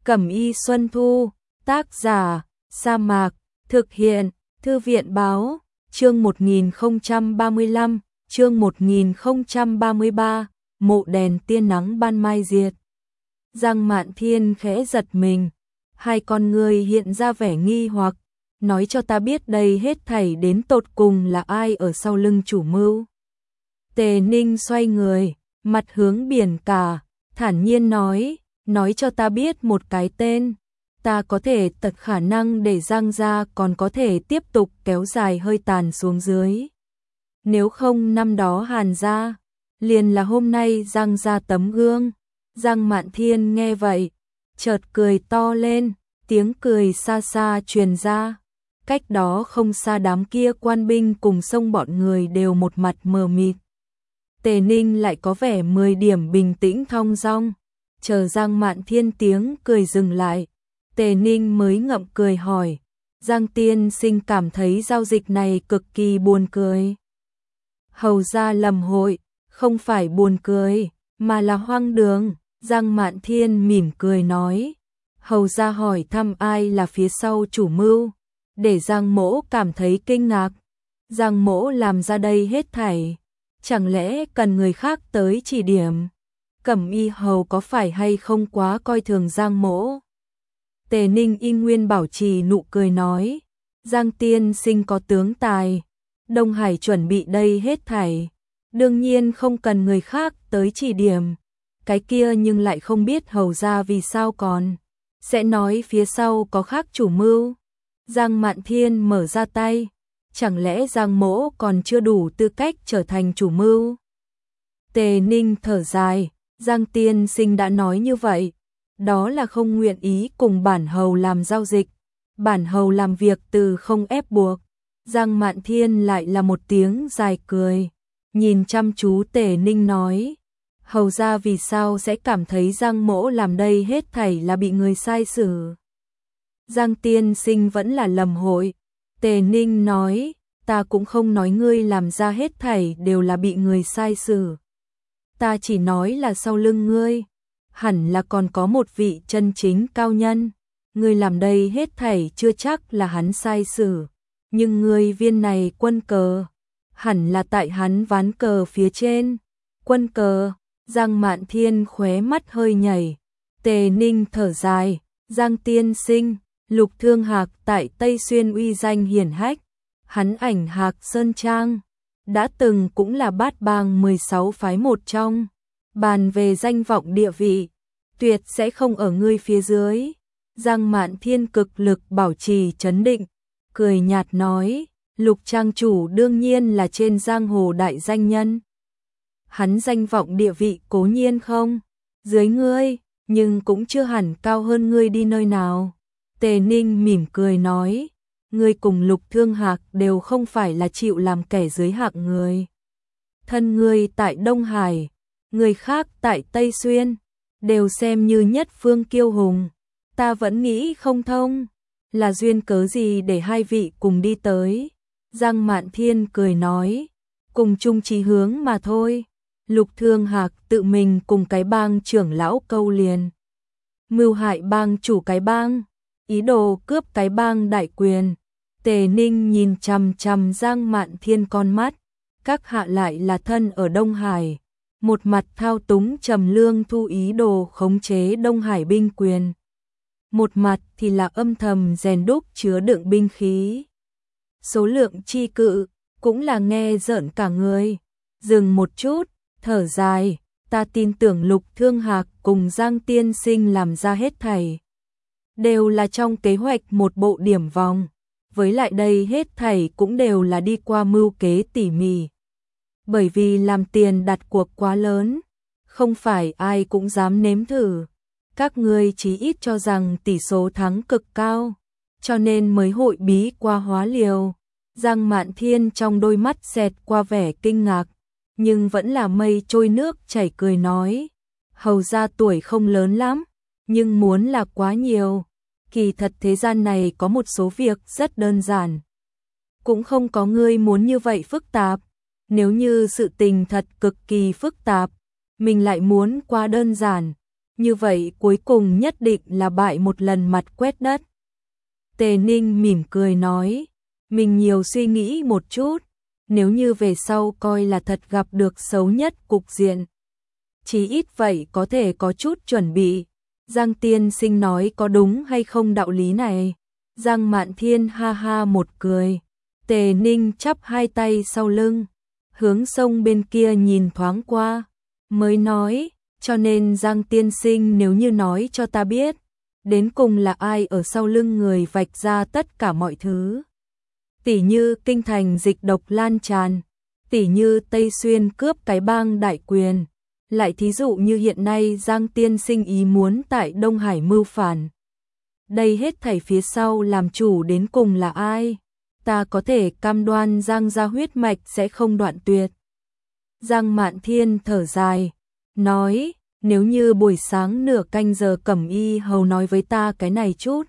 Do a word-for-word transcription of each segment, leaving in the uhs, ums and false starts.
Cẩm y Xuân Thu, tác giả, Sa Mạc, thực hiện, Thư viện báo, chương một nghìn không trăm ba mươi lăm, chương một nghìn không trăm ba mươi ba, mộ đèn tiên nắng ban mai diệt. Giang Mạn Thiên khẽ giật mình, hai con người hiện ra vẻ nghi hoặc, nói cho ta biết đây hết thảy đến tột cùng là ai ở sau lưng chủ mưu. Tề Ninh xoay người, mặt hướng biển cả, thản nhiên nói, nói cho ta biết một cái tên, ta có thể tận khả năng để Giang gia còn có thể tiếp tục kéo dài hơi tàn xuống dưới. Nếu không năm đó Hàn gia, liền là hôm nay Giang gia tấm gương. Giang Mạn Thiên nghe vậy, chợt cười to lên, tiếng cười xa xa truyền ra. Cách đó không xa đám kia quan binh cùng sông bọn người đều một mặt mờ mịt. Tề Ninh lại có vẻ mười điểm bình tĩnh thong dong, chờ Giang Mạn Thiên tiếng cười dừng lại. Tề Ninh mới ngậm cười hỏi, Giang tiên sinh cảm thấy giao dịch này cực kỳ buồn cười. Hầu ra lầm hội, không phải buồn cười, mà là hoang đường. Giang Mạn Thiên mỉm cười nói, hầu ra hỏi thăm ai là phía sau chủ mưu, để Giang mỗ cảm thấy kinh ngạc. Giang mỗ làm ra đây hết thảy, chẳng lẽ cần người khác tới chỉ điểm? Cẩm y hầu có phải hay không quá coi thường Giang mỗ? Tề Ninh y nguyên bảo trì nụ cười nói, Giang tiên sinh có tướng tài, Đông Hải chuẩn bị đây hết thảy, đương nhiên không cần người khác tới chỉ điểm. Cái kia nhưng lại không biết hầu ra vì sao còn sẽ nói phía sau có khác chủ mưu. Giang Mạn Thiên mở ra tay, chẳng lẽ Giang mỗ còn chưa đủ tư cách trở thành chủ mưu? Tề Ninh thở dài, Giang tiên sinh đã nói như vậy, đó là không nguyện ý cùng bản hầu làm giao dịch, bản hầu làm việc từ không ép buộc. Giang Mạn Thiên lại là một tiếng dài cười, nhìn chăm chú Tề Ninh nói, hầu ra vì sao sẽ cảm thấy Giang mỗ làm đây hết thảy là bị người sai xử? Giang tiên sinh vẫn là lầm hội. Tề Ninh nói, ta cũng không nói ngươi làm ra hết thảy đều là bị người sai xử. Ta chỉ nói là sau lưng ngươi, hẳn là còn có một vị chân chính cao nhân. Ngươi làm đây hết thảy chưa chắc là hắn sai xử, nhưng ngươi viên này quân cờ, hẳn là tại hắn ván cờ phía trên. Quân cờ? Giang Mạn Thiên khóe mắt hơi nhảy. Tề Ninh thở dài, Giang tiên sinh, Lục Thương Hạc tại Tây Xuyên uy danh hiển hách, hắn ảnh Hạc Sơn Trang, đã từng cũng là bát bang mười sáu phái một trong, bàn về danh vọng địa vị, tuyệt sẽ không ở ngươi phía dưới. Giang Mạn Thiên cực lực bảo trì trấn định, cười nhạt nói, Lục trang chủ đương nhiên là trên giang hồ đại danh nhân. Hắn danh vọng địa vị cố nhiên không dưới ngươi, nhưng cũng chưa hẳn cao hơn ngươi đi nơi nào. Tề Ninh mỉm cười nói, ngươi cùng Lục Thương Hạc đều không phải là chịu làm kẻ dưới hạng người. Thân ngươi tại Đông Hải, người khác tại Tây Xuyên, đều xem như nhất phương kiêu hùng. Ta vẫn nghĩ không thông, là duyên cớ gì để hai vị cùng đi tới? Giang Mạn Thiên cười nói, cùng chung chí hướng mà thôi. Lục Thương Hạc tự mình cùng cái bang trưởng lão câu liền, mưu hại bang chủ cái bang, ý đồ cướp cái bang đại quyền. Tề Ninh nhìn chằm chằm Giang Mạn Thiên con mắt, các hạ lại là thân ở Đông Hải, một mặt thao túng Trầm Lương Thu ý đồ khống chế Đông Hải binh quyền, một mặt thì là âm thầm rèn đúc chứa đựng binh khí. Số lượng chi cự, cũng là nghe rợn cả người. Dừng một chút, thở dài, ta tin tưởng Lục Thương Hạc cùng Giang tiên sinh làm ra hết thảy, đều là trong kế hoạch một bộ điểm vòng, với lại đây hết thảy cũng đều là đi qua mưu kế tỉ mỉ. Bởi vì làm tiền đặt cuộc quá lớn, không phải ai cũng dám nếm thử. Các ngươi chí ít cho rằng tỷ số thắng cực cao, cho nên mới hội bí qua hóa liều. Giang Mạn Thiên trong đôi mắt xẹt qua vẻ kinh ngạc, nhưng vẫn là mây trôi nước chảy cười nói, hầu ra tuổi không lớn lắm, nhưng muốn là quá nhiều. Kỳ thật thế gian này có một số việc rất đơn giản, cũng không có ngươi muốn như vậy phức tạp. Nếu như sự tình thật cực kỳ phức tạp, mình lại muốn quá đơn giản, Như vậy cuối cùng nhất định là bại một lần mặt quét đất. Tề Ninh mỉm cười nói, mình nhiều suy nghĩ một chút, nếu như về sau coi là thật gặp được xấu nhất cục diện. Chí ít vậy có thể có chút chuẩn bị. Giang tiên sinh nói có đúng hay không đạo lý này? Giang Mạn Thiên ha ha một cười. Tề Ninh chắp hai tay sau lưng, hướng sông bên kia nhìn thoáng qua, mới nói, cho nên Giang tiên sinh nếu như nói cho ta biết, đến cùng là ai ở sau lưng người vạch ra tất cả mọi thứ. Tỉ như kinh thành dịch độc lan tràn, tỉ như Tây Xuyên cướp cái bang đại quyền, lại thí dụ như hiện nay Giang tiên sinh ý muốn tại Đông Hải mưu phản. Đây hết thảy phía sau làm chủ đến cùng là ai? Ta có thể cam đoan Giang gia huyết mạch sẽ không đoạn tuyệt. Giang Mạn Thiên thở dài, nói, nếu như buổi sáng nửa canh giờ Cẩm Y hầu nói với ta cái này chút,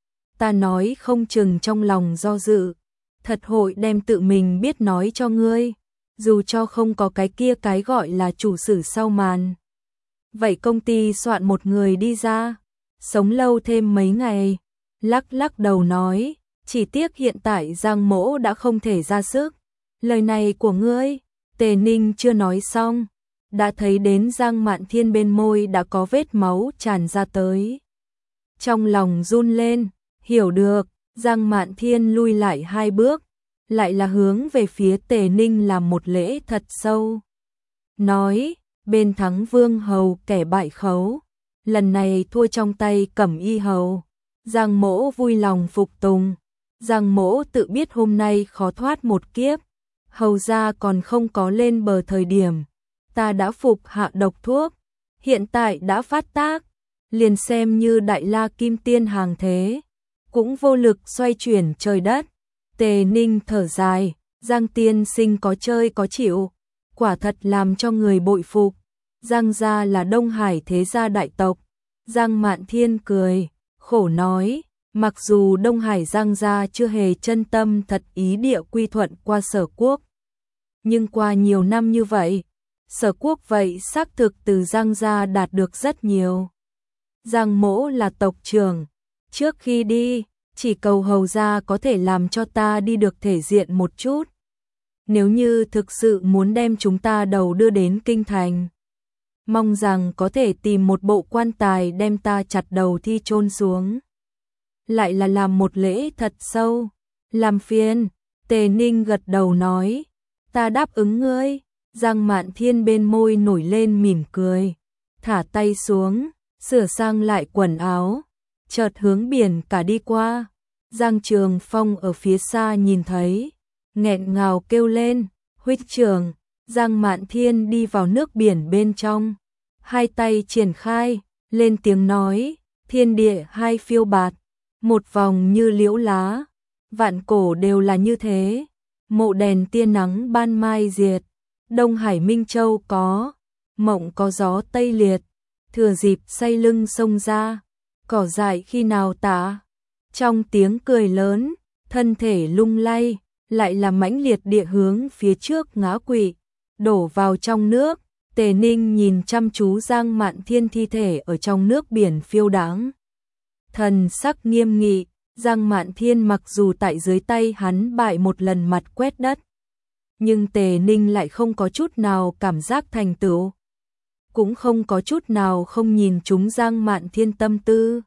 ta nói không chừng trong lòng do dự, thật hội đem tự mình biết nói cho ngươi, dù cho không có cái kia cái gọi là chủ sử sau màn. Vậy công ty soạn một người đi ra, sống lâu thêm mấy ngày, lắc lắc đầu nói, chỉ tiếc hiện tại Giang mỗ đã không thể ra sức. Lời này của ngươi, Tề Ninh chưa nói xong, đã thấy đến Giang Mạn Thiên bên môi đã có vết máu tràn ra tới. Trong lòng run lên, hiểu được, Giang Mạn Thiên lui lại hai bước, lại là hướng về phía Tề Ninh làm một lễ thật sâu. Nói, bên thắng Vương hầu kẻ bại khấu, lần này thua trong tay Cẩm Y hầu. Giang mỗ vui lòng phục tùng. Giang mỗ tự biết hôm nay khó thoát một kiếp, hầu ra còn không có lên bờ thời điểm, ta đã phục hạ độc thuốc, hiện tại đã phát tác, liền xem như đại la kim tiên hàng thế, cũng vô lực xoay chuyển trời đất. Tề Ninh thở dài, Giang tiên sinh có chơi có chịu, quả thật làm cho người bội phục. Giang gia là Đông Hải thế gia đại tộc. Giang Mạn Thiên cười, khổ nói, mặc dù Đông Hải Giang gia chưa hề chân tâm thật ý địa quy thuận qua Sở Quốc, nhưng qua nhiều năm như vậy, Sở Quốc vậy xác thực từ Giang gia đạt được rất nhiều. Giang mỗ là tộc trưởng, trước khi đi, chỉ cầu hầu gia có thể làm cho ta đi được thể diện một chút. Nếu như thực sự muốn đem chúng ta đầu đưa đến kinh thành, mong rằng có thể tìm một bộ quan tài đem ta chặt đầu thi chôn xuống. Lại là làm một lễ thật sâu, làm phiền. Tề Ninh gật đầu nói, ta đáp ứng ngươi. Giang Mạn Thiên bên môi nổi lên mỉm cười, thả tay xuống, sửa sang lại quần áo, chợt hướng biển cả đi qua. Giang Trường Phong ở phía xa nhìn thấy, nghẹn ngào kêu lên, huynh trưởng. Giang Mạn Thiên đi vào nước biển bên trong, hai tay triển khai, lên tiếng nói, thiên địa hai phiêu bạt, một vòng như liễu lá, vạn cổ đều là như thế, mộ đèn tia nắng ban mai diệt, Đông Hải Minh Châu có, mộng có gió tây liệt, thừa dịp say lưng sông ra, cỏ dại khi nào tả. Trong tiếng cười lớn, thân thể lung lay, lại là mãnh liệt địa hướng phía trước ngã quỵ, đổ vào trong nước. Tề Ninh nhìn chăm chú Giang Mạn Thiên thi thể ở trong nước biển phiêu đãng, thần sắc nghiêm nghị. Giang Mạn Thiên mặc dù tại dưới tay hắn bại một lần mặt quét đất, nhưng Tề Ninh lại không có chút nào cảm giác thành tựu, cũng không có chút nào không nhìn trúng Giang Mạn Thiên tâm tư.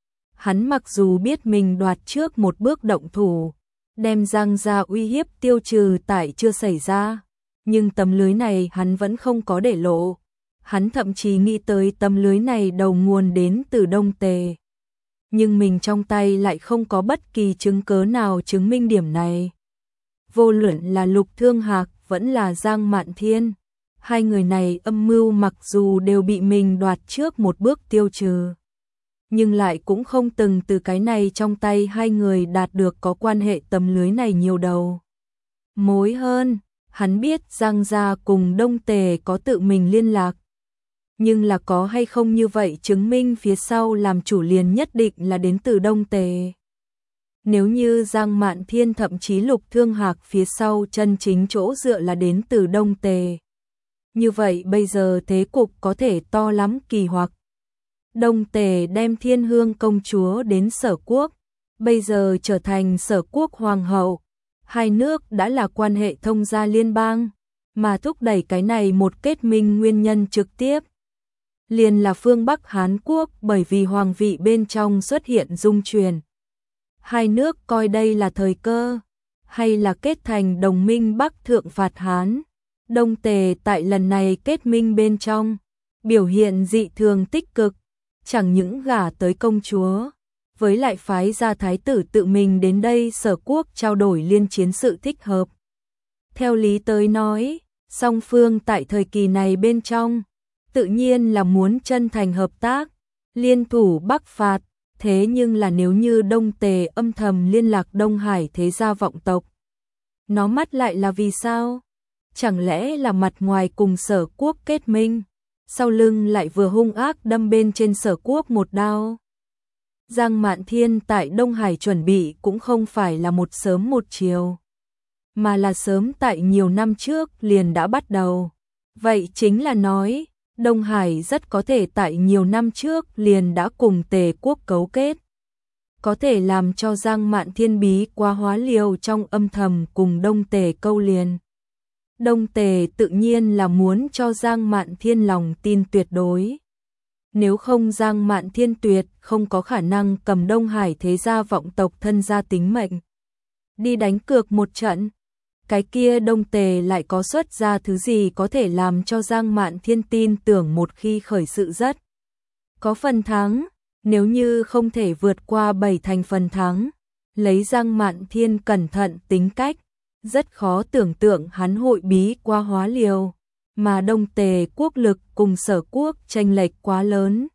Hắn mặc dù biết mình đoạt trước một bước động thủ, đem Giang gia uy hiếp tiêu trừ tại chưa xảy ra, nhưng tấm lưới này hắn vẫn không có để lộ. Hắn thậm chí nghĩ tới tấm lưới này đầu nguồn đến từ Đông Tề, nhưng mình trong tay lại không có bất kỳ chứng cớ nào chứng minh điểm này. Vô luận là Lục Thương Hạc vẫn là Giang Mạn Thiên, hai người này âm mưu mặc dù đều bị mình đoạt trước một bước tiêu trừ, nhưng lại cũng không từng từ cái này trong tay hai người đạt được có quan hệ tấm lưới này nhiều đầu mối hơn. Hắn biết Giang gia cùng Đông Tề có tự mình liên lạc, nhưng là có hay không như vậy chứng minh phía sau làm chủ liền nhất định là đến từ Đông Tề. Nếu như Giang Mạn Thiên thậm chí Lục Thương Hạc phía sau chân chính chỗ dựa là đến từ Đông Tề, như vậy bây giờ thế cục có thể to lắm kỳ hoặc. Đông Tề đem Thiên Hương công chúa đến Sở Quốc, bây giờ trở thành Sở Quốc hoàng hậu, hai nước đã là quan hệ thông gia liên bang, mà thúc đẩy cái này một kết minh nguyên nhân trực tiếp liền là phương Bắc Hán Quốc, bởi vì hoàng vị bên trong xuất hiện dung truyền. Hai nước coi đây là thời cơ, hay là kết thành đồng minh Bắc thượng phạt Hán. Đông Tề tại lần này kết minh bên trong, biểu hiện dị thường tích cực, chẳng những gả tới công chúa, với lại phái ra thái tử tự mình đến đây Sở Quốc trao đổi liên chiến sự thích hợp. Theo lý tới nói, song phương tại thời kỳ này bên trong, tự nhiên là muốn chân thành hợp tác, liên thủ Bắc phạt, thế nhưng là nếu như Đông Tề âm thầm liên lạc Đông Hải thế gia vọng tộc, nó mắt lại là vì sao? Chẳng lẽ là mặt ngoài cùng Sở Quốc kết minh, sau lưng lại vừa hung ác đâm bên trên Sở Quốc một đao? Giang Mạn Thiên tại Đông Hải chuẩn bị cũng không phải là một sớm một chiều, mà là sớm tại nhiều năm trước liền đã bắt đầu. Vậy chính là nói, Đông Hải rất có thể tại nhiều năm trước liền đã cùng Tề Quốc cấu kết, có thể làm cho Giang Mạn Thiên bí quá hóa liều trong âm thầm cùng Đông Tề câu liền. Đông Tề tự nhiên là muốn cho Giang Mạn Thiên lòng tin tuyệt đối. Nếu không Giang Mạn Thiên tuyệt không có khả năng cầm Đông Hải thế gia vọng tộc thân gia tính mệnh đi đánh cược một trận. Cái kia Đông Tề lại có xuất ra thứ gì có thể làm cho Giang Mạn Thiên tin tưởng một khi khởi sự rất có phần thắng. Nếu như không thể vượt qua bảy thành phần thắng, lấy Giang Mạn Thiên cẩn thận tính cách, rất khó tưởng tượng hắn hội bí qua hóa liều, mà Đông Tề quốc lực cùng Sở Quốc chênh lệch quá lớn.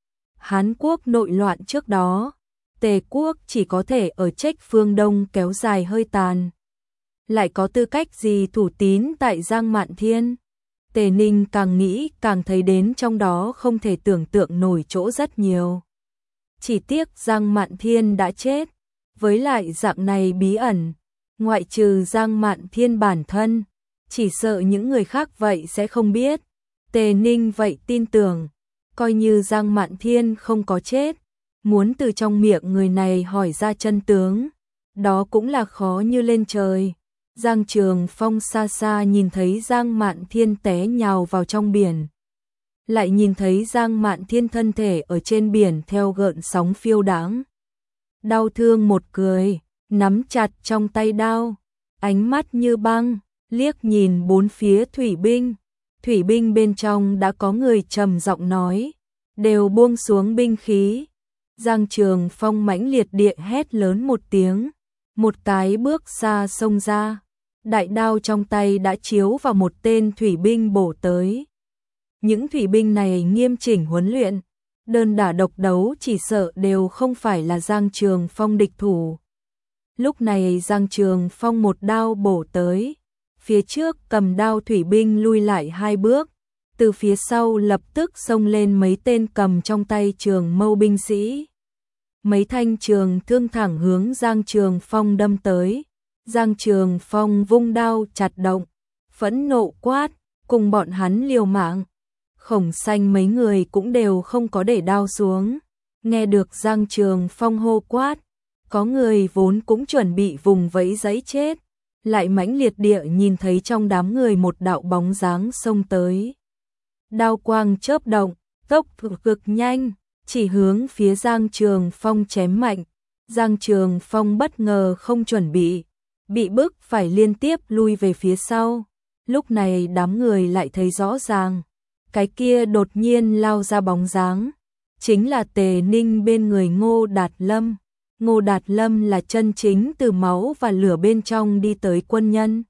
Hán Quốc nội loạn trước đó, Tề Quốc chỉ có thể ở trách phương Đông kéo dài hơi tàn. Lại có tư cách gì thủ tín tại Giang Mạn Thiên? Tề Ninh càng nghĩ càng thấy đến trong đó không thể tưởng tượng nổi chỗ rất nhiều. Chỉ tiếc Giang Mạn Thiên đã chết, với lại dạng này bí ẩn, ngoại trừ Giang Mạn Thiên bản thân, chỉ sợ những người khác vậy sẽ không biết. Tề Ninh vậy tin tưởng, coi như Giang Mạn Thiên không có chết, muốn từ trong miệng người này hỏi ra chân tướng, đó cũng là khó như lên trời. Giang Trường Phong xa xa nhìn thấy Giang Mạn Thiên té nhào vào trong biển, lại nhìn thấy Giang Mạn Thiên thân thể ở trên biển theo gợn sóng phiêu đãng. Đau thương một cười, nắm chặt trong tay đao, ánh mắt như băng, liếc nhìn bốn phía thủy binh. Thủy binh bên trong đã có người trầm giọng nói, đều buông xuống binh khí. Giang Trường Phong mãnh liệt địa hét lớn một tiếng, một cái bước xa xông ra, đại đao trong tay đã chiếu vào một tên thủy binh bổ tới. Những thủy binh này nghiêm chỉnh huấn luyện, đơn đả độc đấu chỉ sợ đều không phải là Giang Trường Phong địch thủ. Lúc này Giang Trường Phong một đao bổ tới, phía trước cầm đao thủy binh lui lại hai bước, từ phía sau lập tức xông lên mấy tên cầm trong tay trường mâu binh sĩ. Mấy thanh trường thương thẳng hướng Giang Trường Phong đâm tới. Giang Trường Phong vung đao chặt động, phẫn nộ quát, cùng bọn hắn liều mạng. Khổng Xanh mấy người cũng đều không có để đao xuống. Nghe được Giang Trường Phong hô quát, có người vốn cũng chuẩn bị vùng vẫy giấy chết, lại mãnh liệt địa nhìn thấy trong đám người một đạo bóng dáng xông tới. Đao quang chớp động, tốc cực nhanh, chỉ hướng phía Giang Trường Phong chém mạnh. Giang Trường Phong bất ngờ không chuẩn bị, bị bức phải liên tiếp lui về phía sau. Lúc này đám người lại thấy rõ ràng, cái kia đột nhiên lao ra bóng dáng, chính là Tề Ninh bên người Ngô Đạt Lâm. Ngô Đạt Lâm là chân chính từ máu và lửa bên trong đi tới quân nhân.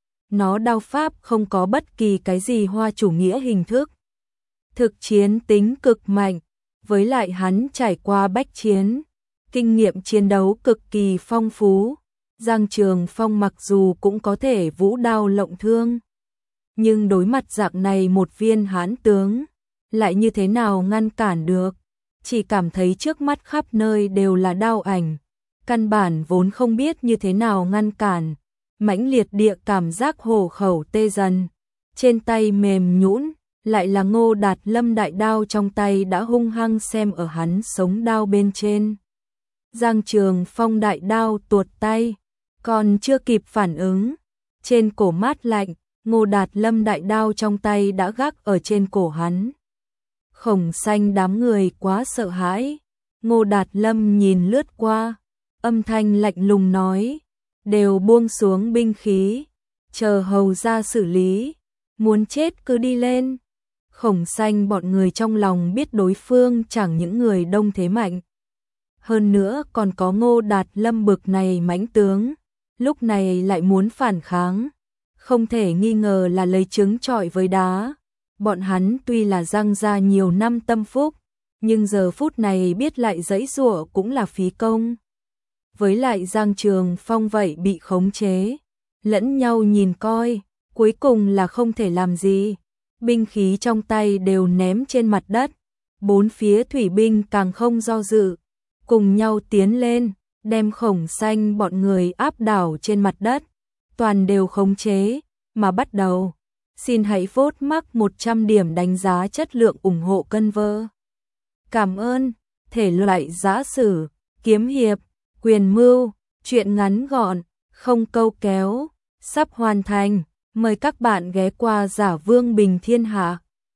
Nó đao pháp không có bất kỳ cái gì hoa chủ nghĩa hình thức, thực chiến tính cực mạnh, với lại hắn trải qua bách chiến, kinh nghiệm chiến đấu cực kỳ phong phú. Giang Trường Phong mặc dù cũng có thể vũ đao lộng thương, nhưng đối mặt dạng này một viên hán tướng, lại như thế nào ngăn cản được, chỉ cảm thấy trước mắt khắp nơi đều là đao ảnh, căn bản vốn không biết như thế nào ngăn cản, mãnh liệt địa cảm giác hổ khẩu tê dần, trên tay mềm nhũn, lại là Ngô Đạt Lâm, đại đao trong tay đã hung hăng xem ở hắn sống đao bên trên. Giang Trường Phong đại đao tuột tay, còn chưa kịp phản ứng, trên cổ mát lạnh, Ngô Đạt Lâm đại đao trong tay đã gác ở trên cổ hắn. Khổng Xanh đám người quá sợ hãi, Ngô Đạt Lâm nhìn lướt qua, âm thanh lạnh lùng nói, đều buông xuống binh khí, chờ hầu ra xử lý, muốn chết cứ đi lên. Khổng Xanh bọn người trong lòng biết đối phương chẳng những người đông thế mạnh, hơn nữa còn có Ngô Đạt Lâm bực này mãnh tướng, lúc này lại muốn phản kháng, không thể nghi ngờ là lấy trứng trọi với đá. Bọn hắn tuy là Giang gia nhiều năm tâm phúc, nhưng giờ phút này biết lại giãy giụa cũng là phí công. Với lại Giang Trường Phong vậy bị khống chế, lẫn nhau nhìn coi, cuối cùng là không thể làm gì. Binh khí trong tay đều ném trên mặt đất, bốn phía thủy binh càng không do dự, cùng nhau tiến lên, đem Khổng Xanh bọn người áp đảo trên mặt đất, toàn đều khống chế, mà bắt đầu. Xin hãy vote mắc một trăm điểm đánh giá chất lượng ủng hộ kênh vơ. Cảm ơn. Thể loại giã sử, kiếm hiệp, quyền mưu, truyện ngắn gọn, không câu kéo, sắp hoàn thành. Mời các bạn ghé qua Giả Vương Bình Thiên Hạ.